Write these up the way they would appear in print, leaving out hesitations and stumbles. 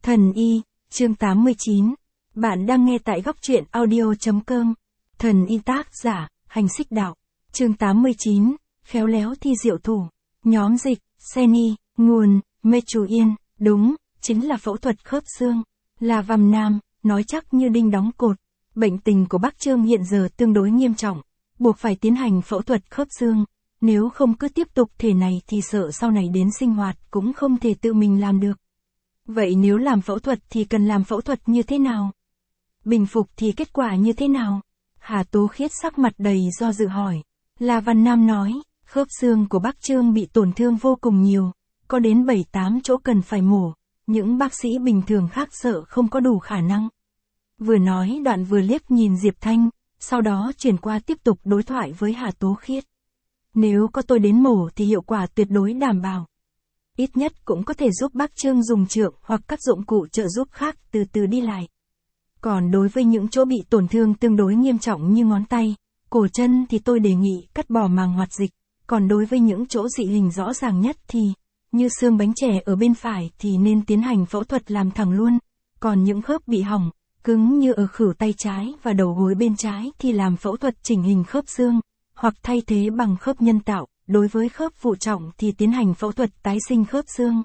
Thần y, chương 89. Bạn đang nghe tại góc truyện audio.com. Thần y tác giả, Hành Xích Đạo. Chương 89, khéo léo thi diệu thủ. Nhóm dịch, Seni, nguồn, Mê Chú Yên, đúng, chính là phẫu thuật khớp xương. Là Vàm Nam, nói chắc như đinh đóng cột. Bệnh tình của bác Trương hiện giờ tương đối nghiêm trọng, buộc phải tiến hành phẫu thuật khớp xương. Nếu không cứ tiếp tục thể này thì sợ sau này đến sinh hoạt cũng không thể tự mình làm được. Vậy nếu làm phẫu thuật thì cần làm phẫu thuật như thế nào? Bình phục thì kết quả như thế nào? Hà Tố Khiết sắc mặt đầy do dự hỏi. La Văn Nam nói, khớp xương của bác Trương bị tổn thương vô cùng nhiều, có đến 7-8 chỗ cần phải mổ, những bác sĩ bình thường khác sợ không có đủ khả năng. Vừa nói đoạn vừa liếc nhìn Diệp Thanh, sau đó chuyển qua tiếp tục đối thoại với Hà Tố Khiết. Nếu có tôi đến mổ thì hiệu quả tuyệt đối đảm bảo. Ít nhất cũng có thể giúp bác Trương dùng trượng hoặc các dụng cụ trợ giúp khác từ từ đi lại. Còn đối với những chỗ bị tổn thương tương đối nghiêm trọng như ngón tay, cổ chân thì tôi đề nghị cắt bỏ màng hoạt dịch. Còn đối với những chỗ dị hình rõ ràng nhất thì, như xương bánh chè ở bên phải thì nên tiến hành phẫu thuật làm thẳng luôn. Còn những khớp bị hỏng, cứng như ở khuỷu tay trái và đầu gối bên trái thì làm phẫu thuật chỉnh hình khớp xương, hoặc thay thế bằng khớp nhân tạo. Đối với khớp phụ trọng thì tiến hành phẫu thuật tái sinh khớp xương.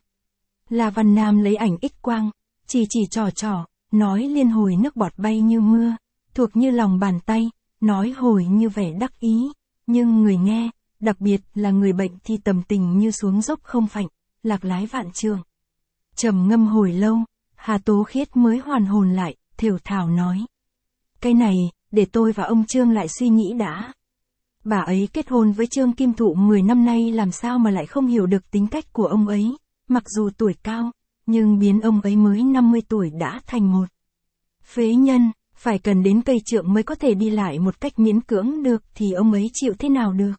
La Văn Nam lấy ảnh X quang, chỉ trò, nói liên hồi nước bọt bay như mưa, thuộc như lòng bàn tay, nói hồi như vẻ đắc ý, nhưng người nghe, đặc biệt là người bệnh thì tâm tình như xuống dốc không phanh, lạc lái vạn trường. Trầm ngâm hồi lâu, Hà Tố Khiết mới hoàn hồn lại, thều thào nói. Cái này, để tôi và ông Trương lại suy nghĩ đã. Bà ấy kết hôn với Trương Kim Thụ 10 năm nay làm sao mà lại không hiểu được tính cách của ông ấy, mặc dù tuổi cao, nhưng biến ông ấy mới 50 tuổi đã thành một phế nhân, phải cần đến cây trượng mới có thể đi lại một cách miễn cưỡng được thì ông ấy chịu thế nào được.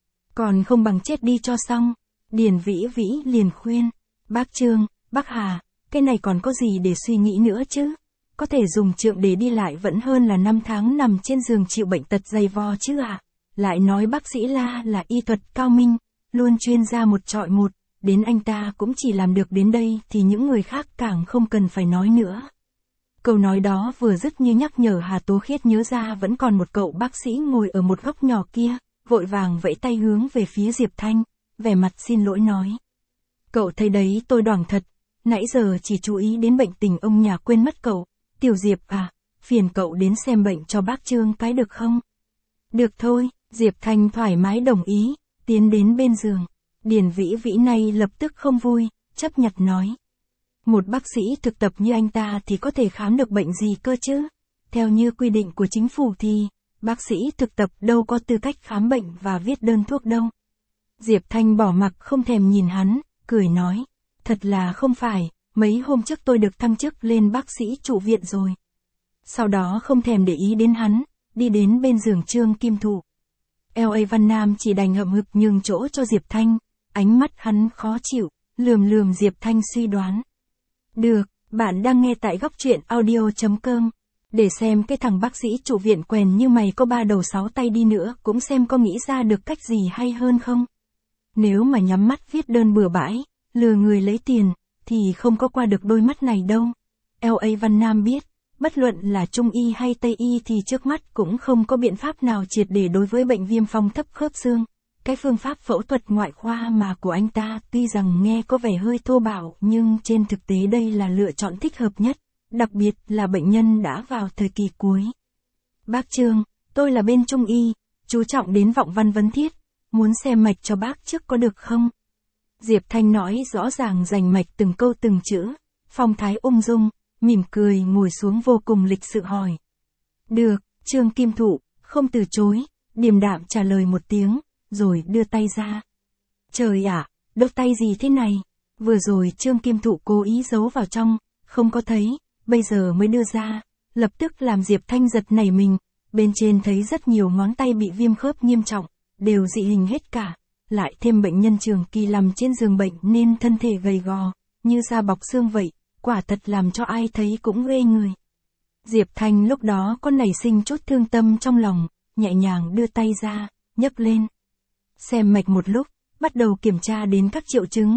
Còn không bằng chết đi cho xong. Điền Vĩ Vĩ liền khuyên, bác Trương, bác Hà, cái này còn có gì để suy nghĩ nữa chứ, có thể dùng trượng để đi lại vẫn hơn là 5 tháng nằm trên giường chịu bệnh tật dày vò chứ ạ. Lại nói bác sĩ La là y thuật cao minh, luôn chuyên gia một trọi một, đến anh ta cũng chỉ làm được đến đây thì những người khác càng không cần phải nói nữa. Câu nói đó vừa dứt như nhắc nhở Hà Tố Khiết nhớ ra vẫn còn một cậu bác sĩ ngồi ở một góc nhỏ kia, vội vàng vẫy tay hướng về phía Diệp Thanh, vẻ mặt xin lỗi nói. Cậu thấy đấy tôi đoảng thật, nãy giờ chỉ chú ý đến bệnh tình ông nhà quên mất cậu, Tiểu Diệp à, phiền cậu đến xem bệnh cho bác Trương cái được không? Được thôi. Diệp Thanh thoải mái đồng ý, tiến đến bên giường. Điền Vĩ Vĩ này lập tức không vui, chấp nhặt nói. Một bác sĩ thực tập như anh ta thì có thể khám được bệnh gì cơ chứ? Theo như quy định của chính phủ thì, bác sĩ thực tập đâu có tư cách khám bệnh và viết đơn thuốc đâu. Diệp Thanh bỏ mặc không thèm nhìn hắn, cười nói. Thật là không phải, mấy hôm trước tôi được thăng chức lên bác sĩ trụ viện rồi. Sau đó không thèm để ý đến hắn, đi đến bên giường Trương Kim Thụ. L.A. Văn Nam chỉ đành hậm hực nhường chỗ cho Diệp Thanh, ánh mắt hắn khó chịu, lườm Diệp Thanh suy đoán. Được, bạn đang nghe tại góc truyện audio.com. Để xem cái thằng bác sĩ trụ viện quèn như mày có 3 đầu 6 tay đi nữa cũng xem có nghĩ ra được cách gì hay hơn không. Nếu mà nhắm mắt viết đơn bừa bãi, lừa người lấy tiền, thì không có qua được đôi mắt này đâu. L.A. Văn Nam biết. Bất luận là Trung y hay Tây y thì trước mắt cũng không có biện pháp nào triệt để đối với bệnh viêm phong thấp khớp xương. Cái phương pháp phẫu thuật ngoại khoa mà của anh ta tuy rằng nghe có vẻ hơi thô bạo nhưng trên thực tế đây là lựa chọn thích hợp nhất, đặc biệt là bệnh nhân đã vào thời kỳ cuối. Bác Trương, tôi là bên Trung y, chú trọng đến vọng văn vấn thiết, muốn xem mạch cho bác trước có được không? Diệp Thanh nói rõ ràng rành mạch từng câu từng chữ, phong thái ung dung. Mỉm cười ngồi xuống vô cùng lịch sự hỏi. Được, Trương Kim Thụ, không từ chối, điềm đạm trả lời một tiếng, rồi đưa tay ra. Trời ạ, đốt tay gì thế này? Vừa rồi Trương Kim Thụ cố ý giấu vào trong, không có thấy, bây giờ mới đưa ra, lập tức làm Diệp Thanh giật nảy mình, bên trên thấy rất nhiều ngón tay bị viêm khớp nghiêm trọng, đều dị hình hết cả, lại thêm bệnh nhân trường kỳ nằm trên giường bệnh nên thân thể gầy gò, như da bọc xương vậy. Quả thật làm cho ai thấy cũng ghê người. Diệp Thanh lúc đó có nảy sinh chút thương tâm trong lòng, nhẹ nhàng đưa tay ra, nhấc lên. Xem mạch một lúc, bắt đầu kiểm tra đến các triệu chứng,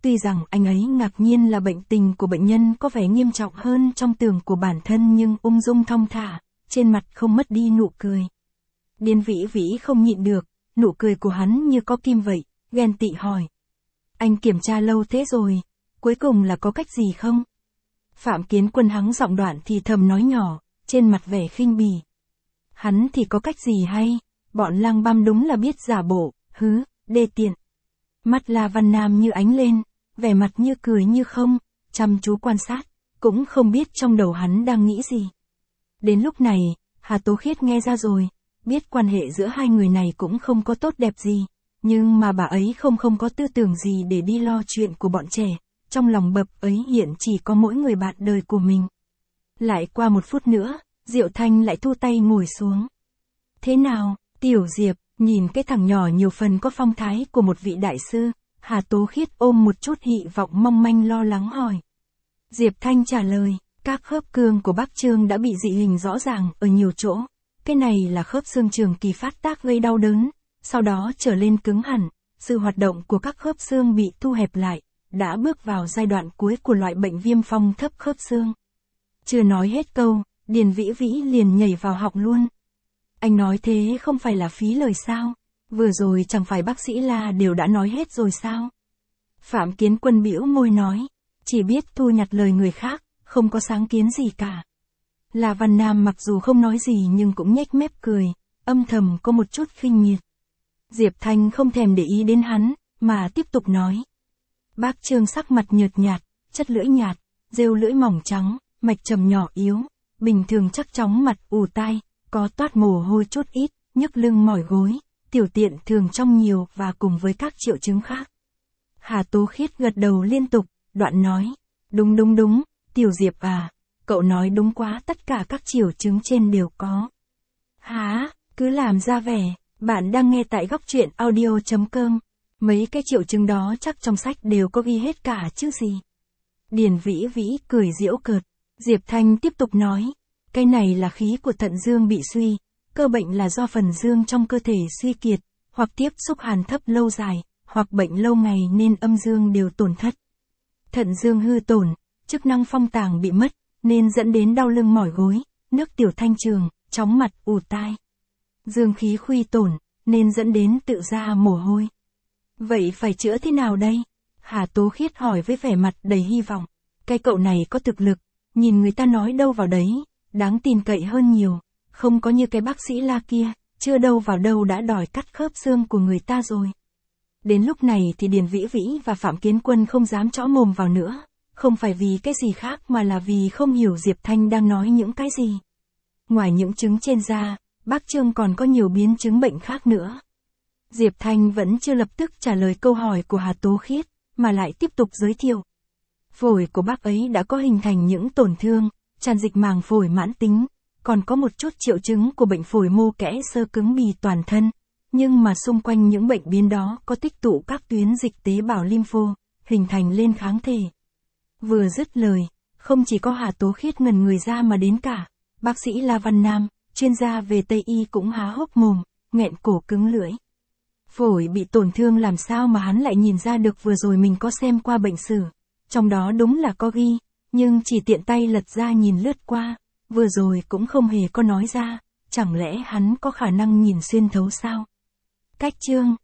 Tuy rằng anh ấy ngạc nhiên là bệnh tình của bệnh nhân có vẻ nghiêm trọng hơn trong tưởng của bản thân nhưng ung dung thong thả, trên mặt không mất đi nụ cười. Điền Vĩ Vĩ không nhịn được, nụ cười của hắn như có kim vậy, ghen tị hỏi. Anh kiểm tra lâu thế rồi, cuối cùng là có cách gì không? Phạm Kiến Quân hắng giọng đoạn thì thầm nói nhỏ, trên mặt vẻ khinh bỉ. Hắn thì có cách gì hay, bọn lang băm đúng là biết giả bộ, đê tiện. Mắt La Văn Nam như ánh lên, vẻ mặt như cười như không, chăm chú quan sát, cũng không biết trong đầu hắn đang nghĩ gì. Đến lúc này, Hà Tố Khiết nghe ra rồi, biết quan hệ giữa hai người này cũng không có tốt đẹp gì, nhưng mà bà ấy không có tư tưởng gì để đi lo chuyện của bọn trẻ, trong lòng bập ấy hiện chỉ có mỗi người bạn đời của mình. Lại qua 1 phút nữa, Diệu Thanh lại thu tay ngồi xuống. Thế nào, Tiểu Diệp, nhìn cái thằng nhỏ nhiều phần có phong thái của một vị đại sư, Hà Tố Khiết ôm một chút hy vọng mong manh lo lắng hỏi. Diệp Thanh trả lời, các khớp cương của bác Trương đã bị dị hình rõ ràng ở nhiều chỗ. Cái này là khớp xương trường kỳ phát tác gây đau đớn, sau đó trở lên cứng hẳn, sự hoạt động của các khớp xương bị thu hẹp lại, đã bước vào giai đoạn cuối của loại bệnh viêm phong thấp khớp xương. Chưa nói hết câu, Điền Vĩ Vĩ liền nhảy vào học luôn. Anh nói thế không phải là phí lời sao? Vừa rồi chẳng phải bác sĩ La đều đã nói hết rồi sao? Phạm Kiến Quân bĩu môi nói, chỉ biết thu nhặt lời người khác, không có sáng kiến gì cả. La Văn Nam mặc dù không nói gì nhưng cũng nhếch mép cười, âm thầm có một chút khinh miệt. Diệp Thanh không thèm để ý đến hắn, mà tiếp tục nói. Bác Trương sắc mặt nhợt nhạt, chất lưỡi nhạt, rêu lưỡi mỏng trắng, mạch trầm nhỏ yếu, bình thường chắc chóng mặt ù tai, có toát mồ hôi chút ít, nhức lưng mỏi gối, tiểu tiện thường trong nhiều và cùng với các triệu chứng khác. Hà Tố Khiết gật đầu liên tục, đoạn nói. Đúng, Tiểu Diệp à, cậu nói đúng quá, tất cả các triệu chứng trên đều có. Hả, cứ làm ra vẻ, bạn đang nghe tại góc truyện audio.com. Mấy cái triệu chứng đó chắc trong sách đều có ghi hết cả chứ gì. Điền Vĩ Vĩ cười giễu cợt. Diệp Thanh tiếp tục nói. Cái này là khí của thận dương bị suy, cơ bệnh là do phần dương trong cơ thể suy kiệt, hoặc tiếp xúc hàn thấp lâu dài, hoặc bệnh lâu ngày nên âm dương đều tổn thất. Thận dương hư tổn, chức năng phong tàng bị mất, nên dẫn đến đau lưng mỏi gối, nước tiểu thanh trường, chóng mặt ù tai. Dương khí khuy tổn, nên dẫn đến tự ra mồ hôi. Vậy phải chữa thế nào đây? Hà Tố Khiết hỏi với vẻ mặt đầy hy vọng. Cái cậu này có thực lực, nhìn người ta nói đâu vào đấy, đáng tin cậy hơn nhiều, không có như cái bác sĩ La kia, chưa đâu vào đâu đã đòi cắt khớp xương của người ta rồi. Đến lúc này thì Điền Vĩ Vĩ và Phạm Kiến Quân không dám chõ mồm vào nữa, không phải vì cái gì khác mà là vì không hiểu Diệp Thanh đang nói những cái gì. Ngoài những chứng trên da, bác Trương còn có nhiều biến chứng bệnh khác nữa. Diệp Thanh vẫn chưa lập tức trả lời câu hỏi của Hà Tố Khiết, mà lại tiếp tục giới thiệu. Phổi của bác ấy đã có hình thành những tổn thương, tràn dịch màng phổi mãn tính, còn có một chút triệu chứng của bệnh phổi mô kẽ xơ cứng bì toàn thân, nhưng mà xung quanh những bệnh biến đó có tích tụ các tuyến dịch tế bào lympho, hình thành lên kháng thể. Vừa dứt lời, không chỉ có Hà Tố Khiết ngẩn người ra mà đến cả bác sĩ La Văn Nam, chuyên gia về Tây y cũng há hốc mồm, nghẹn cổ cứng lưỡi. Phổi bị tổn thương làm sao mà hắn lại nhìn ra được, vừa rồi mình có xem qua bệnh sử, trong đó đúng là có ghi, nhưng chỉ tiện tay lật ra nhìn lướt qua, vừa rồi cũng không hề có nói ra, chẳng lẽ hắn có khả năng nhìn xuyên thấu sao? Cách chương